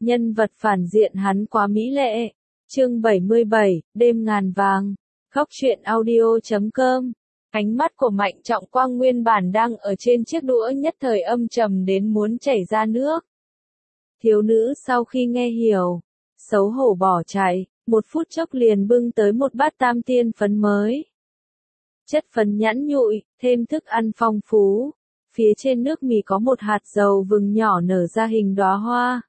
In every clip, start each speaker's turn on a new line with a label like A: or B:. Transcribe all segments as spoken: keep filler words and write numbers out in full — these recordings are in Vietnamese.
A: Nhân vật phản diện hắn quá mỹ lệ. Chương bảy mươi bảy, đêm ngàn vàng. Khóc chuyện audio chấm com. Ánh mắt của Mạnh Trọng Quang nguyên bản đang ở trên chiếc đũa nhất thời âm trầm đến muốn chảy ra nước. Thiếu nữ sau khi nghe hiểu, xấu hổ bỏ chạy, một phút chốc liền bưng tới một bát tam tiên phấn mới. Chất phấn nhẵn nhụi, thêm thức ăn phong phú. Phía trên nước mì có một hạt dầu vừng nhỏ nở ra hình đóa hoa.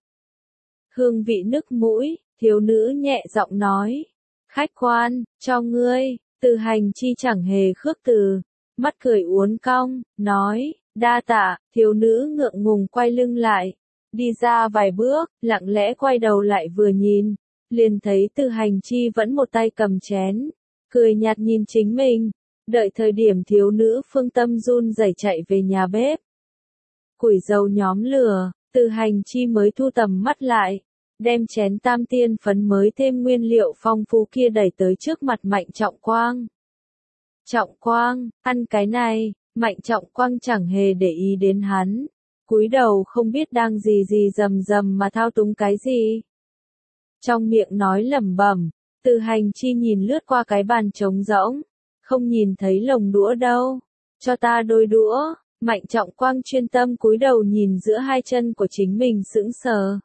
A: Hương vị nức mũi, thiếu nữ nhẹ giọng nói. Khách quan, cho ngươi. Từ Hành Chi chẳng hề khước từ. Mắt cười uốn cong, nói, đa tạ. Thiếu nữ ngượng ngùng quay lưng lại. Đi ra vài bước, lặng lẽ quay đầu lại vừa nhìn. Liền thấy Từ Hành Chi vẫn một tay cầm chén. Cười nhạt nhìn chính mình. Đợi thời điểm thiếu nữ phương tâm run rẩy chạy về nhà bếp. Củi dầu nhóm lửa, Từ Hành Chi mới thu tầm mắt lại. Đem chén tam tiên phấn mới thêm nguyên liệu phong phú kia đẩy tới trước mặt Mạnh Trọng Quang. Trọng Quang, ăn cái này. Mạnh Trọng Quang chẳng hề để ý đến hắn. Cúi đầu không biết đang gì gì rầm rầm mà thao túng cái gì. Trong miệng nói lẩm bẩm, Từ Hành Chi nhìn lướt qua cái bàn trống rỗng. Không nhìn thấy lồng đũa đâu. Cho ta đôi đũa. Mạnh Trọng Quang chuyên tâm cúi đầu nhìn giữa hai chân của chính mình sững sờ.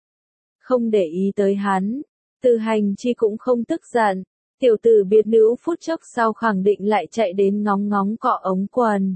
A: Không để ý tới hắn. Từ Hành Chi cũng không tức giận. Tiểu tử biệt nữ phút chốc sau khẳng định lại chạy đến ngóng ngóng cọ ống quần.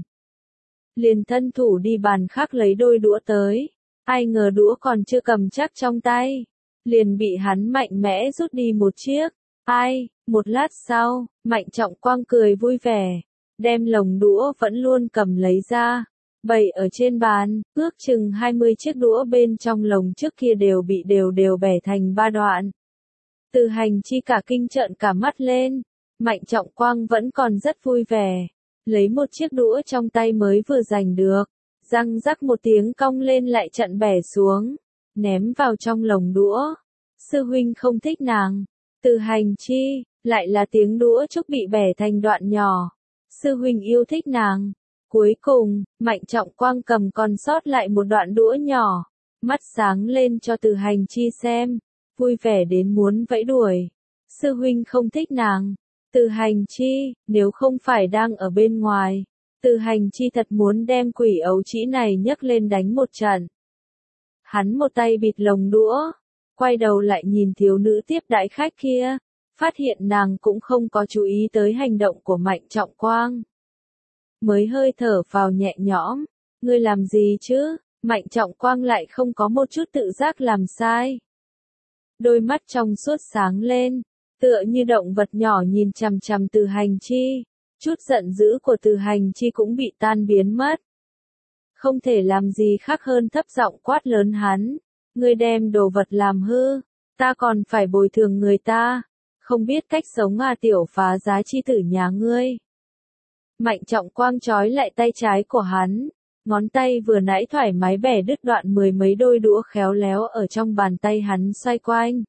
A: Liền thân thủ đi bàn khác lấy đôi đũa tới. Ai ngờ đũa còn chưa cầm chắc trong tay. Liền bị hắn mạnh mẽ rút đi một chiếc. Ai, một lát sau, Mạnh Trọng Quang cười vui vẻ. Đem lồng đũa vẫn luôn cầm lấy ra. Bày ở trên bàn, ước chừng hai mươi chiếc đũa bên trong lồng trước kia đều bị đều đều bẻ thành ba đoạn. Từ Hành Chi cả kinh trợn cả mắt lên. Mạnh Trọng Quang vẫn còn rất vui vẻ. Lấy một chiếc đũa trong tay mới vừa giành được. Răng rắc một tiếng cong lên lại chặn bẻ xuống. Ném vào trong lồng đũa. Sư huynh không thích nàng. Từ Hành Chi, lại là tiếng đũa trúc bị bẻ thành đoạn nhỏ. Sư huynh yêu thích nàng. Cuối cùng, Mạnh Trọng Quang cầm còn sót lại một đoạn đũa nhỏ. Mắt sáng lên cho Từ Hành Chi xem. Vui vẻ đến muốn vẫy đuổi. Sư huynh không thích nàng. Từ Hành Chi, nếu không phải đang ở bên ngoài. Từ Hành Chi thật muốn đem quỷ ấu trĩ này nhấc lên đánh một trận. Hắn một tay bịt lồng đũa. Quay đầu lại nhìn thiếu nữ tiếp đãi khách kia. Phát hiện nàng cũng không có chú ý tới hành động của Mạnh Trọng Quang. Mới hơi thở vào nhẹ nhõm. Ngươi làm gì chứ? Mạnh Trọng Quang lại không có một chút tự giác làm sai. Đôi mắt trong suốt sáng lên. Tựa như động vật nhỏ nhìn chằm chằm Từ Hành Chi. Chút giận dữ của Từ Hành Chi cũng bị tan biến mất. Không thể làm gì khác hơn thấp giọng quát lớn hắn. Ngươi đem đồ vật làm hư. Ta còn phải bồi thường người ta. Không biết cách sống à tiểu phá giá chi tử nhà ngươi. Mạnh Trọng Quang trói lại tay trái của hắn. Ngón tay vừa nãy thoải mái bẻ đứt đoạn mười mấy đôi đũa khéo léo ở trong bàn tay hắn xoay quanh.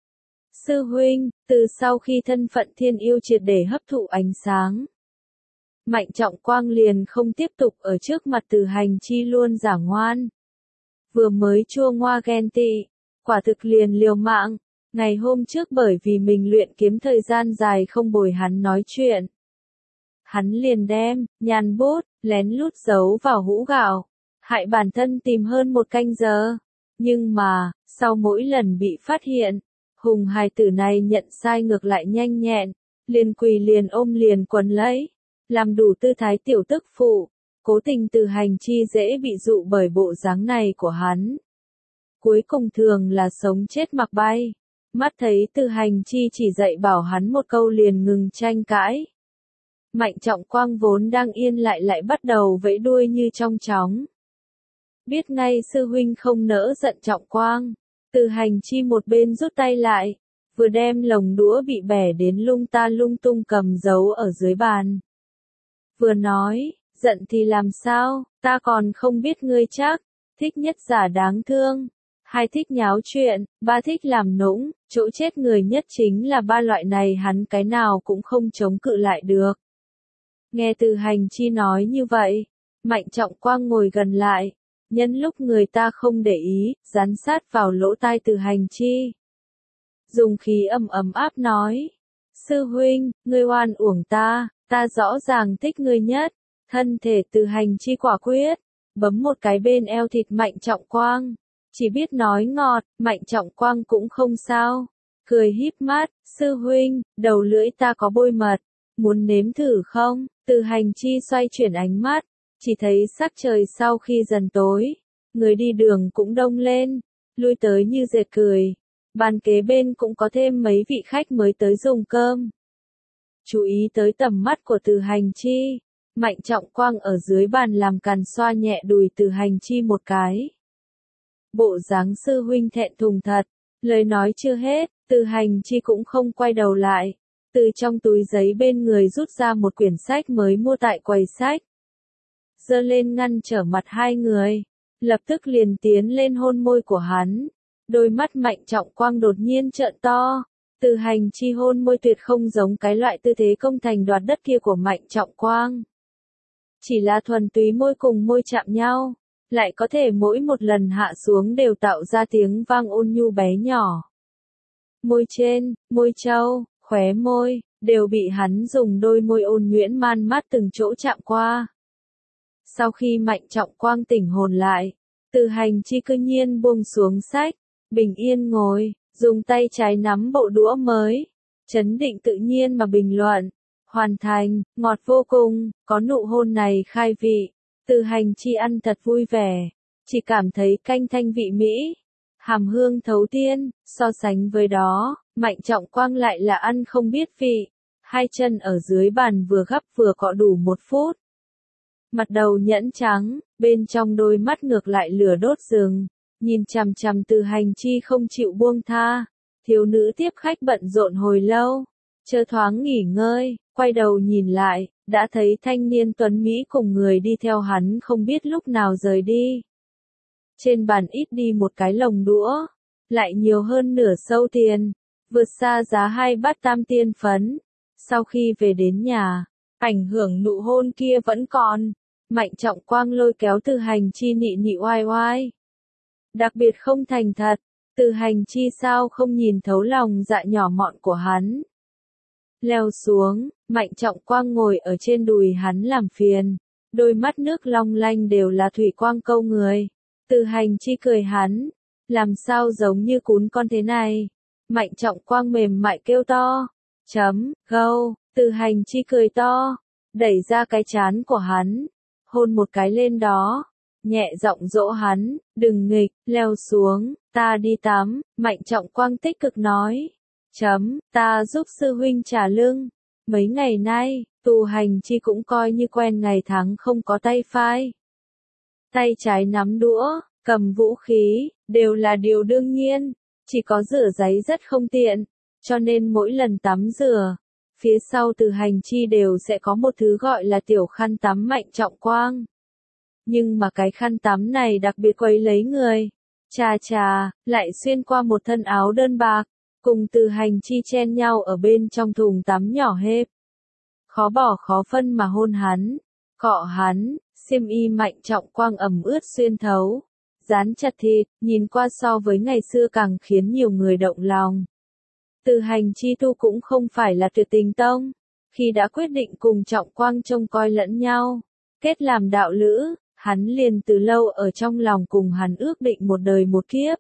A: Sư huynh, từ sau khi thân phận thiên yêu triệt để hấp thụ ánh sáng. Mạnh Trọng Quang liền không tiếp tục ở trước mặt Từ Hành Chi luôn giả ngoan. Vừa mới chua ngoa ghen tị. Quả thực liền liều mạng. Ngày hôm trước bởi vì mình luyện kiếm thời gian dài không bồi hắn nói chuyện. Hắn liền đem, nhàn bút, lén lút giấu vào hũ gạo. Hại bản thân tìm hơn một canh giờ. Nhưng mà, sau mỗi lần bị phát hiện, hùng hài tử này nhận sai ngược lại nhanh nhẹn. Liền quỳ liền ôm liền quấn lấy. Làm đủ tư thái tiểu tức phụ. Cố tình Từ Hành Chi dễ bị dụ bởi bộ dáng này của hắn. Cuối cùng thường là sống chết mặc bay. Mắt thấy Từ Hành Chi chỉ dạy bảo hắn một câu liền ngừng tranh cãi. Mạnh Trọng Quang vốn đang yên lại lại bắt đầu vẫy đuôi như trong chóng. Biết ngay sư huynh không nỡ giận Trọng Quang. Từ Hành Chi một bên rút tay lại. Vừa đem lồng đũa bị bẻ đến lung ta lung tung cầm giấu ở dưới bàn. Vừa nói, giận thì làm sao, ta còn không biết ngươi chắc. Thích nhất giả đáng thương. Hai thích nháo chuyện, ba thích làm nũng, chỗ chết người nhất chính là ba loại này hắn cái nào cũng không chống cự lại được. Nghe Từ Hành Chi nói như vậy, Mạnh Trọng Quang ngồi gần lại, nhân lúc người ta không để ý, dán sát vào lỗ tai Từ Hành Chi. Dùng khí ầm ấm áp nói, sư huynh, ngươi oan uổng ta, ta rõ ràng thích ngươi nhất. Thân thể Từ Hành Chi quả quyết, bấm một cái bên eo thịt Mạnh Trọng Quang. Chỉ biết nói ngọt, Mạnh Trọng Quang cũng không sao. Cười híp mắt, sư huynh, đầu lưỡi ta có bôi mật, muốn nếm thử không? Từ Hành Chi xoay chuyển ánh mắt, chỉ thấy sắc trời sau khi dần tối, người đi đường cũng đông lên, lui tới như dệt cười. Bàn kế bên cũng có thêm mấy vị khách mới tới dùng cơm. Chú ý tới tầm mắt của Từ Hành Chi, Mạnh Trọng Quang ở dưới bàn làm càn xoa nhẹ đùi Từ Hành Chi một cái. Bộ dáng sư huynh thẹn thùng thật, lời nói chưa hết, Từ Hành Chi cũng không quay đầu lại, từ trong túi giấy bên người rút ra một quyển sách mới mua tại quầy sách. Giơ lên ngăn trở mặt hai người, lập tức liền tiến lên hôn môi của hắn. Đôi mắt Mạnh Trọng Quang đột nhiên trợn to, Từ Hành Chi hôn môi tuyệt không giống cái loại tư thế công thành đoạt đất kia của Mạnh Trọng Quang. Chỉ là thuần túy môi cùng môi chạm nhau, lại có thể mỗi một lần hạ xuống đều tạo ra tiếng vang ôn nhu bé nhỏ. Môi trên, môi trâu, khóe môi, đều bị hắn dùng đôi môi ôn nhuyễn man mát từng chỗ chạm qua. Sau khi Mạnh Trọng Quang tỉnh hồn lại, Từ Hành Chi cư nhiên buông xuống sách, bình yên ngồi, dùng tay trái nắm bộ đũa mới, chấn định tự nhiên mà bình luận, hoàn thành, ngọt vô cùng, có nụ hôn này khai vị. Từ Hành Chi ăn thật vui vẻ, chỉ cảm thấy canh thanh vị mỹ, hàm hương thấu tiên, so sánh với đó, Mạnh Trọng Quang lại là ăn không biết vị, hai chân ở dưới bàn vừa gắp vừa cọ đủ một phút. Mặt đầu nhẫn trắng, bên trong đôi mắt ngược lại lửa đốt rừng, nhìn chằm chằm Từ Hành Chi không chịu buông tha. Thiếu nữ tiếp khách bận rộn hồi lâu, chớ thoáng nghỉ ngơi, quay đầu nhìn lại, đã thấy thanh niên tuấn Mỹ cùng người đi theo hắn không biết lúc nào rời đi. Trên bàn ít đi một cái lồng đũa, lại nhiều hơn nửa sâu tiền, vượt xa giá hai bát tam tiên phấn. Sau khi về đến nhà, ảnh hưởng nụ hôn kia vẫn còn, Mạnh Trọng Quang lôi kéo Từ Hành Chi nị nị oai oai. Đặc biệt không thành thật, Từ Hành Chi sao không nhìn thấu lòng dạ nhỏ mọn của hắn. Leo xuống, Mạnh Trọng Quang ngồi ở trên đùi hắn làm phiền, đôi mắt nước long lanh đều là thủy quang câu người. Từ Hành Chi cười hắn, làm sao giống như cún con thế này. Mạnh Trọng Quang mềm mại kêu to, chấm, gâu, Từ Hành Chi cười to, đẩy ra cái trán của hắn, hôn một cái lên đó, nhẹ giọng dỗ hắn, đừng nghịch, leo xuống, ta đi tắm. Mạnh Trọng Quang tích cực nói, chấm, ta giúp sư huynh trả lưng. Mấy ngày nay, Tu Hành Chi cũng coi như quen ngày tháng không có tay phai. Tay trái nắm đũa, cầm vũ khí, đều là điều đương nhiên, chỉ có rửa giấy rất không tiện, cho nên mỗi lần tắm rửa, phía sau Từ Hành Chi đều sẽ có một thứ gọi là tiểu khăn tắm Mạnh Trọng Quang. Nhưng mà cái khăn tắm này đặc biệt quấy lấy người, chà chà, lại xuyên qua một thân áo đơn bạc, cùng Từ Hành Chi chen nhau ở bên trong thùng tắm nhỏ hẹp. Khó bỏ khó phân mà hôn hắn, cọ hắn, xiêm y Mạnh Trọng Quang ẩm ướt xuyên thấu, dán chặt thịt, nhìn qua so với ngày xưa càng khiến nhiều người động lòng. Từ Hành Chi tu cũng không phải là tuyệt tình tông, khi đã quyết định cùng Trọng Quang trông coi lẫn nhau, kết làm đạo lữ, hắn liền từ lâu ở trong lòng cùng hắn ước định một đời một kiếp.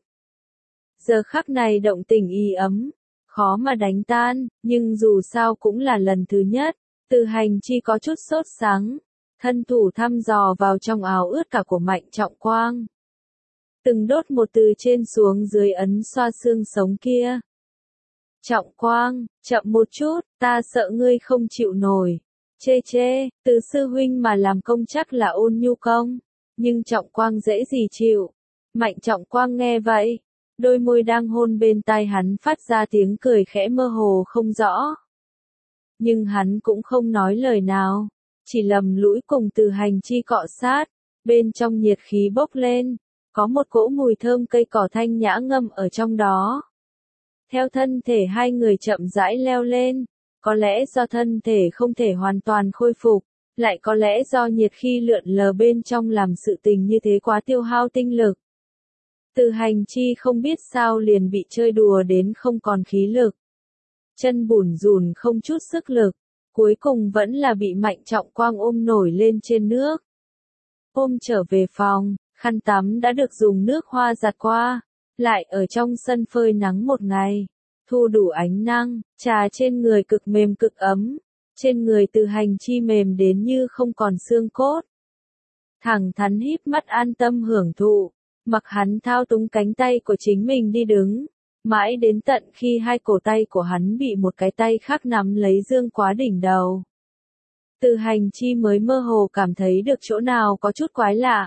A: Giờ khắc này động tình y ấm, khó mà đánh tan, nhưng dù sao cũng là lần thứ nhất, Từ Hành Chi có chút sốt sắng, thân thủ thăm dò vào trong áo ướt cả của Mạnh Trọng Quang. Từng đốt một từ trên xuống dưới ấn xoa xương sống kia. Trọng Quang, chậm một chút, ta sợ ngươi không chịu nổi. Chê chê, từ sư huynh mà làm công chắc là ôn nhu công, nhưng Trọng Quang dễ gì chịu. Mạnh Trọng Quang nghe vậy, đôi môi đang hôn bên tai hắn phát ra tiếng cười khẽ mơ hồ không rõ. Nhưng hắn cũng không nói lời nào, chỉ lầm lũi cùng Từ Hành Chi cọ sát, bên trong nhiệt khí bốc lên, có một cỗ mùi thơm cây cỏ thanh nhã ngâm ở trong đó. Theo thân thể hai người chậm rãi leo lên, có lẽ do thân thể không thể hoàn toàn khôi phục, lại có lẽ do nhiệt khi lượn lờ bên trong làm sự tình như thế quá tiêu hao tinh lực. Từ Hành Chi không biết sao liền bị chơi đùa đến không còn khí lực. Chân bủn rủn không chút sức lực, cuối cùng vẫn là bị Mạnh Trọng Quang ôm nổi lên trên nước. Ôm trở về phòng, khăn tắm đã được dùng nước hoa giặt qua, lại ở trong sân phơi nắng một ngày, thu đủ ánh năng, trà trên người cực mềm cực ấm, trên người Từ Hành Chi mềm đến như không còn xương cốt. Thẳng thắn híp mắt an tâm hưởng thụ, mặc hắn thao túng cánh tay của chính mình đi đứng, mãi đến tận khi hai cổ tay của hắn bị một cái tay khác nắm lấy dương quá đỉnh đầu. Từ Hành Chi mới mơ hồ cảm thấy được chỗ nào có chút quái lạ.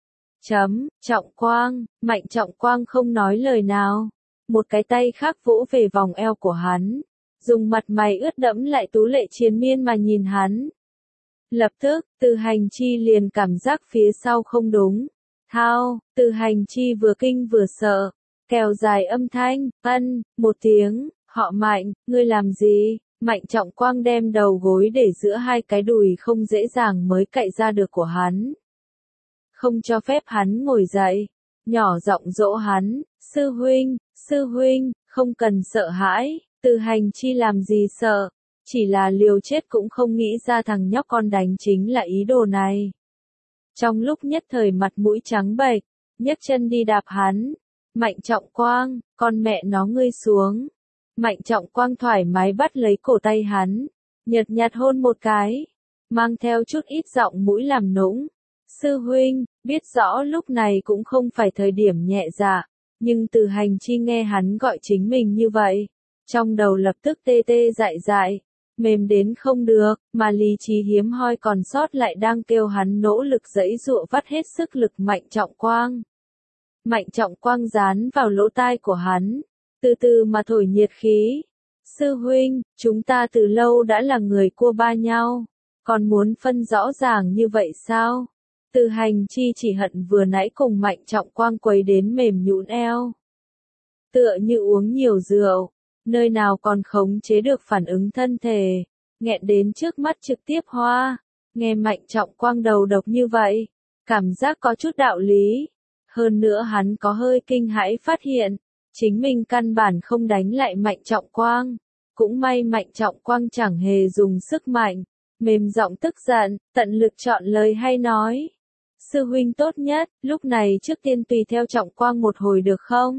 A: Chấm, Trọng Quang, Mạnh Trọng Quang không nói lời nào. Một cái tay khác vỗ về vòng eo của hắn, dùng mặt mày ướt đẫm lại tú lệ triền miên mà nhìn hắn. Lập tức, Từ Hành Chi liền cảm giác phía sau không đúng. Thao, Từ Hành Chi vừa kinh vừa sợ, kèo dài âm thanh, ân, một tiếng, họ Mạnh, ngươi làm gì? Mạnh Trọng Quang đem đầu gối để giữa hai cái đùi không dễ dàng mới cạy ra được của hắn. Không cho phép hắn ngồi dậy, nhỏ giọng dỗ hắn, sư huynh, sư huynh, không cần sợ hãi, Từ Hành Chi làm gì sợ, chỉ là liều chết cũng không nghĩ ra thằng nhóc con đánh chính là ý đồ này. Trong lúc nhất thời mặt mũi trắng bệch, nhấc chân đi đạp hắn, Mạnh Trọng Quang, con mẹ nó ngươi xuống. Mạnh Trọng Quang thoải mái bắt lấy cổ tay hắn, nhợt nhạt hôn một cái, mang theo chút ít giọng mũi làm nũng. Sư huynh, biết rõ lúc này cũng không phải thời điểm nhẹ dạ, nhưng Từ Hành Chi nghe hắn gọi chính mình như vậy, trong đầu lập tức tê tê dại dại, mềm đến không được, mà lý trí hiếm hoi còn sót lại đang kêu hắn nỗ lực giãy giụa vắt hết sức lực Mạnh Trọng Quang. Mạnh Trọng Quang dán vào lỗ tai của hắn, từ từ mà thổi nhiệt khí. Sư huynh, chúng ta từ lâu đã là người cua ba nhau, còn muốn phân rõ ràng như vậy sao? Từ Hành Chi chỉ hận vừa nãy cùng Mạnh Trọng Quang quấy đến mềm nhũn eo. Tựa như uống nhiều rượu, nơi nào còn khống chế được phản ứng thân thể, nghẹn đến trước mắt trực tiếp hoa. Nghe Mạnh Trọng Quang đầu độc như vậy, cảm giác có chút đạo lý. Hơn nữa hắn có hơi kinh hãi phát hiện, chính mình căn bản không đánh lại Mạnh Trọng Quang. Cũng may Mạnh Trọng Quang chẳng hề dùng sức mạnh, mềm giọng tức giận, tận lực chọn lời hay nói. Sư huynh tốt nhất, lúc này trước tiên tùy theo Trọng Quang một hồi được không?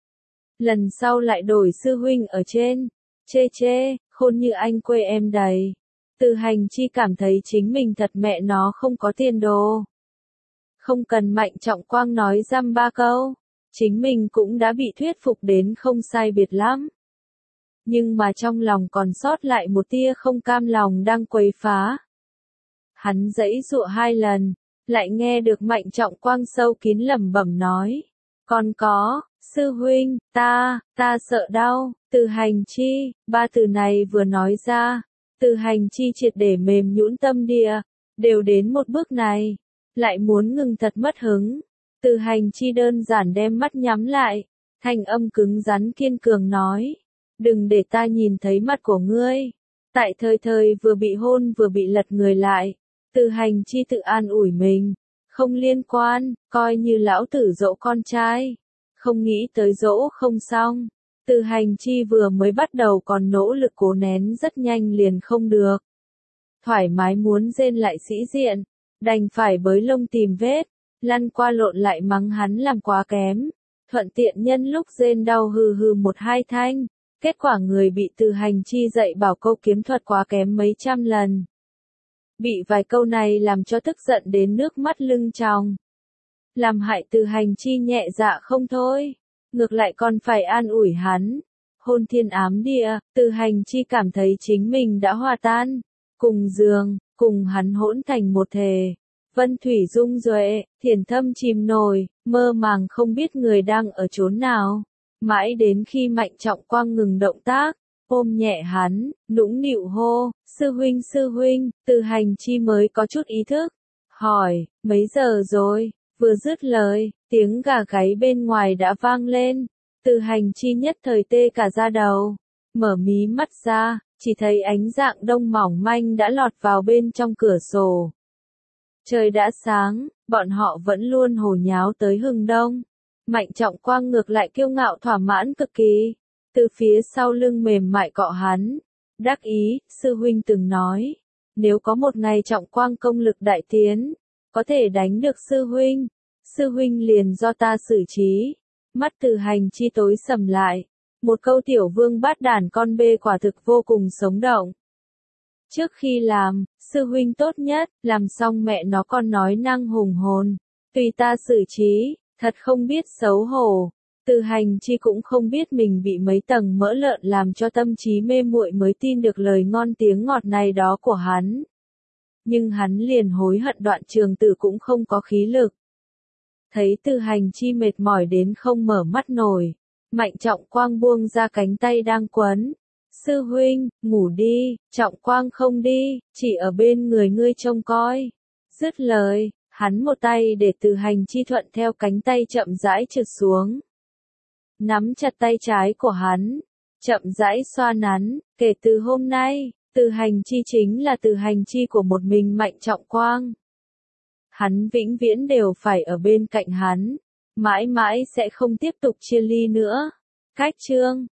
A: Lần sau lại đổi sư huynh ở trên. Chê chê, khôn như anh quê em đầy. Từ Hành Chi cảm thấy chính mình thật mẹ nó không có tiền đồ. Không cần Mạnh Trọng Quang nói dăm ba câu, chính mình cũng đã bị thuyết phục đến không sai biệt lắm. Nhưng mà trong lòng còn sót lại một tia không cam lòng đang quấy phá. Hắn giãy giụa hai lần, lại nghe được Mạnh Trọng Quang sâu kín lẩm bẩm nói. Còn có, sư huynh, ta, ta sợ đau. Từ Hành Chi, ba từ này vừa nói ra, Từ Hành Chi triệt để mềm nhũn tâm địa, đều đến một bước này, lại muốn ngừng thật mất hứng. Từ Hành Chi đơn giản đem mắt nhắm lại, thanh âm cứng rắn kiên cường nói, đừng để ta nhìn thấy mặt của ngươi. Tại thời thời vừa bị hôn vừa bị lật người lại, Từ Hành Chi tự an ủi mình, không liên quan, coi như lão tử dỗ con trai, không nghĩ tới dỗ không xong. Từ Hành Chi vừa mới bắt đầu còn nỗ lực cố nén rất nhanh liền không được. Thoải mái muốn rên lại sĩ diện, đành phải bới lông tìm vết, lăn qua lộn lại mắng hắn làm quá kém, thuận tiện nhân lúc rên đau hừ hừ một hai thanh, kết quả người bị Từ Hành Chi dạy bảo câu kiếm thuật quá kém mấy trăm lần. Bị vài câu này làm cho tức giận đến nước mắt lưng tròng. Làm hại Từ Hành Chi nhẹ dạ không thôi, ngược lại còn phải an ủi hắn. Hôn thiên ám địa, Từ Hành Chi cảm thấy chính mình đã hòa tan, cùng giường, cùng hắn hỗn thành một thể. Vân thủy dung duệ, thiền thâm chìm nổi, mơ màng không biết người đang ở chốn nào. Mãi đến khi Mạnh Trọng Quang ngừng động tác, ôm nhẹ hắn, nũng nịu hô, sư huynh sư huynh, Từ Hành Chi mới có chút ý thức. Hỏi, mấy giờ rồi? Vừa dứt lời, tiếng gà gáy bên ngoài đã vang lên. Từ Hành Chi nhất thời tê cả da đầu. mở mí mắt ra, chỉ thấy ánh dạng đông mỏng manh đã lọt vào bên trong cửa sổ. Trời đã sáng, bọn họ vẫn luôn hồ nháo tới hừng đông. Mạnh Trọng Quang ngược lại kiêu ngạo thỏa mãn cực kỳ. Từ phía sau lưng mềm mại cọ hắn. Đắc ý, sư huynh từng nói. Nếu có một ngày Trọng Quang công lực đại tiến, có thể đánh được sư huynh. Sư huynh liền do ta xử trí. Mắt Từ Hành Chi tối sầm lại. Một câu tiểu vương bát đản con bê quả thực vô cùng sống động. Trước khi làm, sư huynh tốt nhất, làm xong mẹ nó còn nói năng hùng hồn. Tùy ta xử trí, thật không biết xấu hổ. Từ Hành Chi cũng không biết mình bị mấy tầng mỡ lợn làm cho tâm trí mê muội mới tin được lời ngon tiếng ngọt này đó của hắn. Nhưng hắn liền hối hận đoạn trường tử cũng không có khí lực. Thấy Từ Hành Chi mệt mỏi đến không mở mắt nổi. Mạnh Trọng Quang buông ra cánh tay đang quấn. Sư huynh, ngủ đi, Trọng Quang không đi, chỉ ở bên người ngươi trông coi. Dứt lời, hắn một tay để Từ Hành Chi thuận theo cánh tay chậm rãi trượt xuống. Nắm chặt tay trái của hắn, chậm rãi xoa nắn, kể từ hôm nay, Từ Hành Chi chính là Từ Hành Chi của một mình Mạnh Trọng Quang. Hắn vĩnh viễn đều phải ở bên cạnh hắn, mãi mãi sẽ không tiếp tục chia ly nữa. Cách chương